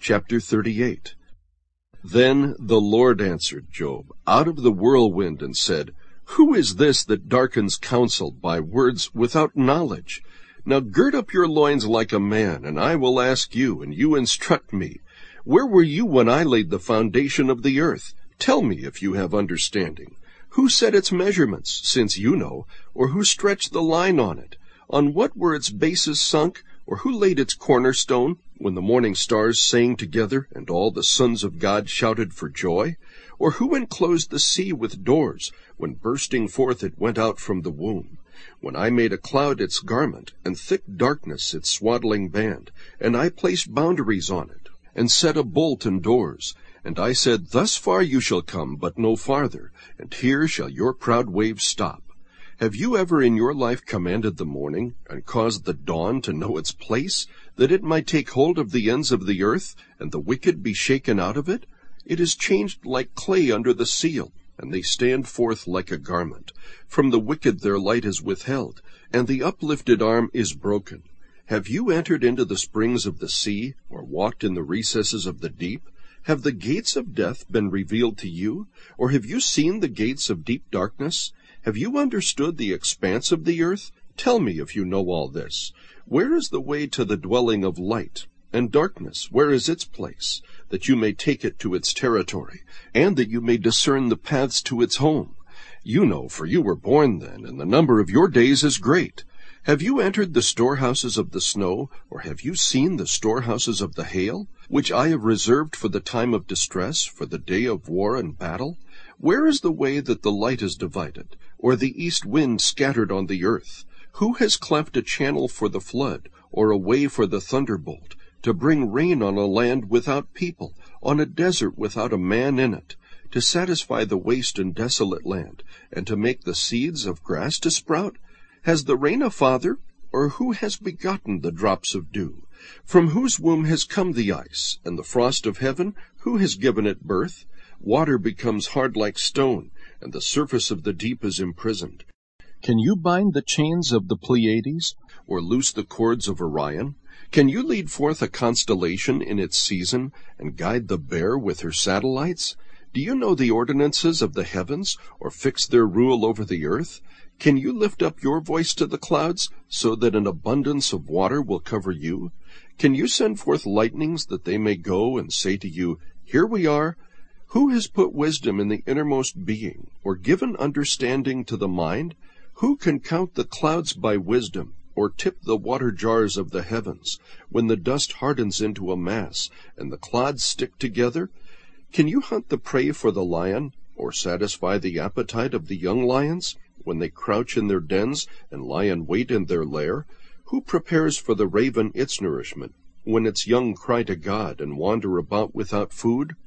Chapter 38. Then the Lord answered Job out of the whirlwind and said, Who is this that darkens counsel by words without knowledge? Now gird up your loins like a man, and I will ask you, and you instruct me. Where were you when I laid the foundation of the earth? Tell me if you have understanding. Who set its measurements, since you know, or who stretched the line on it? On what were its bases sunk, or who laid its cornerstone, when the morning stars sang together, and all the sons of God shouted for joy? Or who enclosed the sea with doors, when bursting forth it went out from the womb? When I made a cloud its garment, and thick darkness its swaddling band, and I placed boundaries on it, and set a bolt and doors, and I said, Thus far you shall come, but no farther, and here shall your proud waves stop. Have you ever in your life commanded the morning, and caused the dawn to know its place, that it might take hold of the ends of the earth, and the wicked be shaken out of it? It is changed like clay under the seal, and they stand forth like a garment. From the wicked their light is withheld, and the uplifted arm is broken. Have you entered into the springs of the sea, or walked in the recesses of the deep? Have the gates of death been revealed to you, or have you seen the gates of deep darkness? Have you understood the expanse of the earth? Tell me if you know all this. Where is the way to the dwelling of light? And darkness, where is its place? That you may take it to its territory, and that you may discern the paths to its home. You know, for you were born then, and the number of your days is great. Have you entered the storehouses of the snow, or have you seen the storehouses of the hail, which I have reserved for the time of distress, for the day of war and battle? Where is the way that the light is divided, or the east wind scattered on the earth? Who has cleft a channel for the flood, or a way for the thunderbolt, to bring rain on a land without people, on a desert without a man in it, to satisfy the waste and desolate land, and to make the seeds of grass to sprout? Has the rain a father, or who has begotten the drops of dew? From whose womb has come the ice, and the frost of heaven? Who has given it birth? Water becomes hard like stone, and the surface of the deep is imprisoned. Can you bind the chains of the Pleiades, or loose the cords of Orion? Can you lead forth a constellation in its season, and guide the Bear with her satellites? Do you know the ordinances of the heavens, or fix their rule over the earth? Can you lift up your voice to the clouds, so that an abundance of water will cover you? Can you send forth lightnings, that they may go and say to you, Here we are? Who has put wisdom in the innermost being, or given understanding to the mind? Who can count the clouds by wisdom, or tip the water jars of the heavens, when the dust hardens into a mass, and the clods stick together? Can you hunt the prey for the lion, or satisfy the appetite of the young lions, when they crouch in their dens, and lie in wait in their lair? Who prepares for the raven its nourishment, when its young cry to God, and wander about without food?